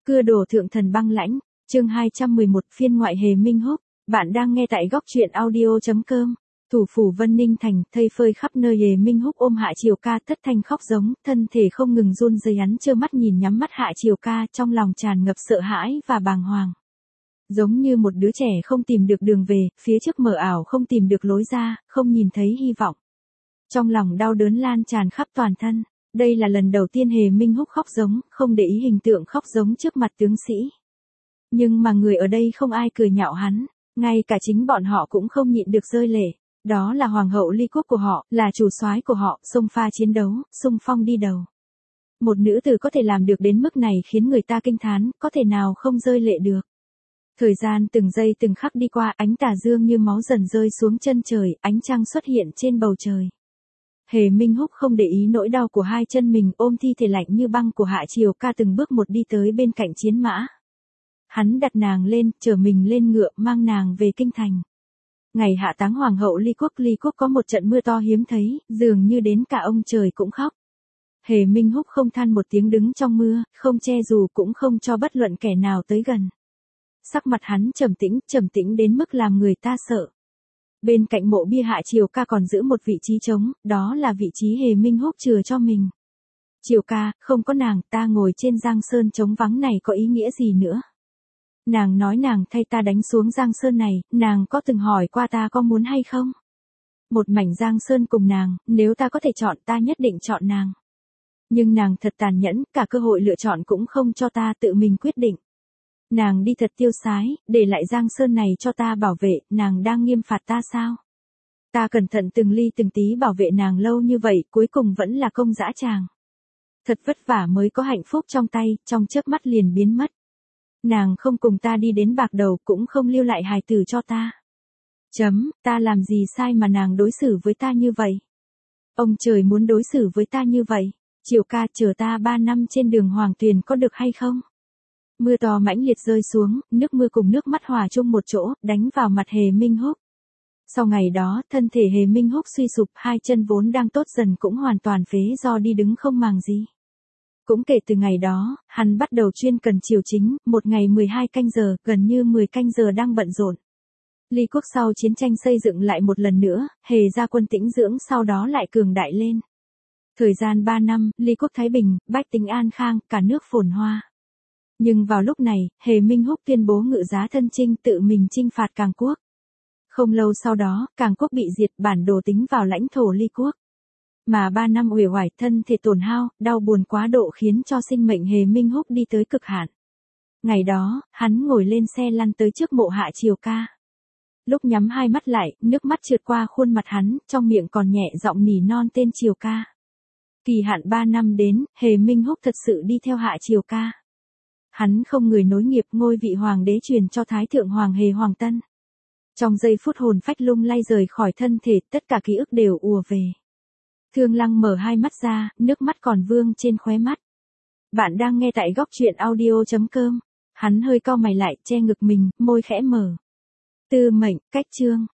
Cưa đổ thượng thần băng lãnh, chương 211 phiên ngoại Hề Minh Húc, bạn đang nghe tại góc truyện audio.com. Thủ phủ Vân Ninh Thành, thây phơi khắp nơi Hề Minh Húc ôm Hạ Triều Ca thất thanh khóc giống, thân thể không ngừng run rẩy, hắn trơ mắt nhìn nhắm mắt Hạ Triều Ca, trong lòng tràn ngập sợ hãi và bàng hoàng. Giống như một đứa trẻ không tìm được đường về, phía trước mờ ảo không tìm được lối ra, không nhìn thấy hy vọng. Trong lòng đau đớn lan tràn khắp toàn thân. Đây là lần đầu tiên Hề Minh Húc khóc giống, không để ý hình tượng khóc giống trước mặt tướng sĩ. Nhưng mà người ở đây không ai cười nhạo hắn, ngay cả chính bọn họ cũng không nhịn được rơi lệ. Đó là hoàng hậu ly quốc của họ, là chủ soái của họ, xông pha chiến đấu, xung phong đi đầu. Một nữ tử có thể làm được đến mức này khiến người ta kinh thán, có thể nào không rơi lệ được. Thời gian từng giây từng khắc đi qua, ánh tà dương như máu dần rơi xuống chân trời, ánh trăng xuất hiện trên bầu trời. Hề Minh Húc không để ý nỗi đau của hai chân mình, ôm thi thể lạnh như băng của Hạ Triều Ca từng bước một đi tới bên cạnh chiến mã. Hắn đặt nàng lên, chở mình lên ngựa, mang nàng về kinh thành. Ngày hạ táng hoàng hậu ly quốc có một trận mưa to hiếm thấy, dường như đến cả ông trời cũng khóc. Hề Minh Húc không than một tiếng đứng trong mưa, không che dù cũng không cho bất luận kẻ nào tới gần. Sắc mặt hắn trầm tĩnh đến mức làm người ta sợ. Bên cạnh mộ bia Hạ Triều Ca còn giữ một vị trí trống, đó là vị trí Hề Minh Húc chừa cho mình. Triều Ca, không có nàng, ta ngồi trên giang sơn trống vắng này có ý nghĩa gì nữa? Nàng nói nàng thay ta đánh xuống giang sơn này, nàng có từng hỏi qua ta có muốn hay không? Một mảnh giang sơn cùng nàng, nếu ta có thể chọn ta nhất định chọn nàng. Nhưng nàng thật tàn nhẫn, cả cơ hội lựa chọn cũng không cho ta, tự mình quyết định. Nàng đi thật tiêu sái, để lại giang sơn này cho ta bảo vệ, nàng đang nghiêm phạt ta sao? Ta cẩn thận từng ly từng tí bảo vệ nàng lâu như vậy, cuối cùng vẫn là công dã tràng. Thật vất vả mới có hạnh phúc trong tay, trong chớp mắt liền biến mất. Nàng không cùng ta đi đến bạc đầu, cũng không lưu lại hài tử cho ta. Ta làm gì sai mà nàng đối xử với ta như vậy? Ông trời muốn đối xử với ta như vậy. Triều Ca, chờ ta 3 năm trên đường hoàng tuyền có được hay không? Mưa to mãnh liệt rơi xuống, nước mưa cùng nước mắt hòa chung một chỗ, đánh vào mặt Hề Minh Húc. Sau ngày đó, thân thể Hề Minh Húc suy sụp, hai chân vốn đang tốt dần cũng hoàn toàn phế do đi đứng không màng gì. Cũng kể từ ngày đó, hắn bắt đầu chuyên cần triều chính, một ngày 12 canh giờ, gần như 10 canh giờ đang bận rộn. Ly quốc sau chiến tranh xây dựng lại một lần nữa, Hề gia quân tĩnh dưỡng sau đó lại cường đại lên. Thời gian 3 năm, Ly quốc thái bình, bách tính an khang, cả nước phồn hoa. Nhưng vào lúc này, Hề Minh Húc tuyên bố ngự giá thân chinh, tự mình chinh phạt Càng quốc. Không lâu sau đó, Càng quốc bị diệt, bản đồ tính vào lãnh thổ Ly quốc. Mà 3 năm uể oải, thân thể tổn hao, đau buồn quá độ khiến cho sinh mệnh Hề Minh Húc đi tới cực hạn. Ngày đó, hắn ngồi lên xe lăn tới trước mộ Hạ Triều Ca. Lúc nhắm hai mắt lại, nước mắt trượt qua khuôn mặt hắn, trong miệng còn nhẹ giọng nỉ non tên Triều Ca. Kỳ hạn 3 năm đến, Hề Minh Húc thật sự đi theo Hạ Triều Ca. Hắn không người nối nghiệp, ngôi vị hoàng đế truyền cho Thái thượng hoàng Hề Hoàng Tân. Trong giây phút hồn phách lung lay rời khỏi thân thể, tất cả ký ức đều ùa về. Thương Lăng mở hai mắt ra, nước mắt còn vương trên khóe mắt. Bạn đang nghe tại góc truyện audio.com. Hắn hơi cau mày lại, che ngực mình, môi khẽ mở. Tư mệnh, cách chương.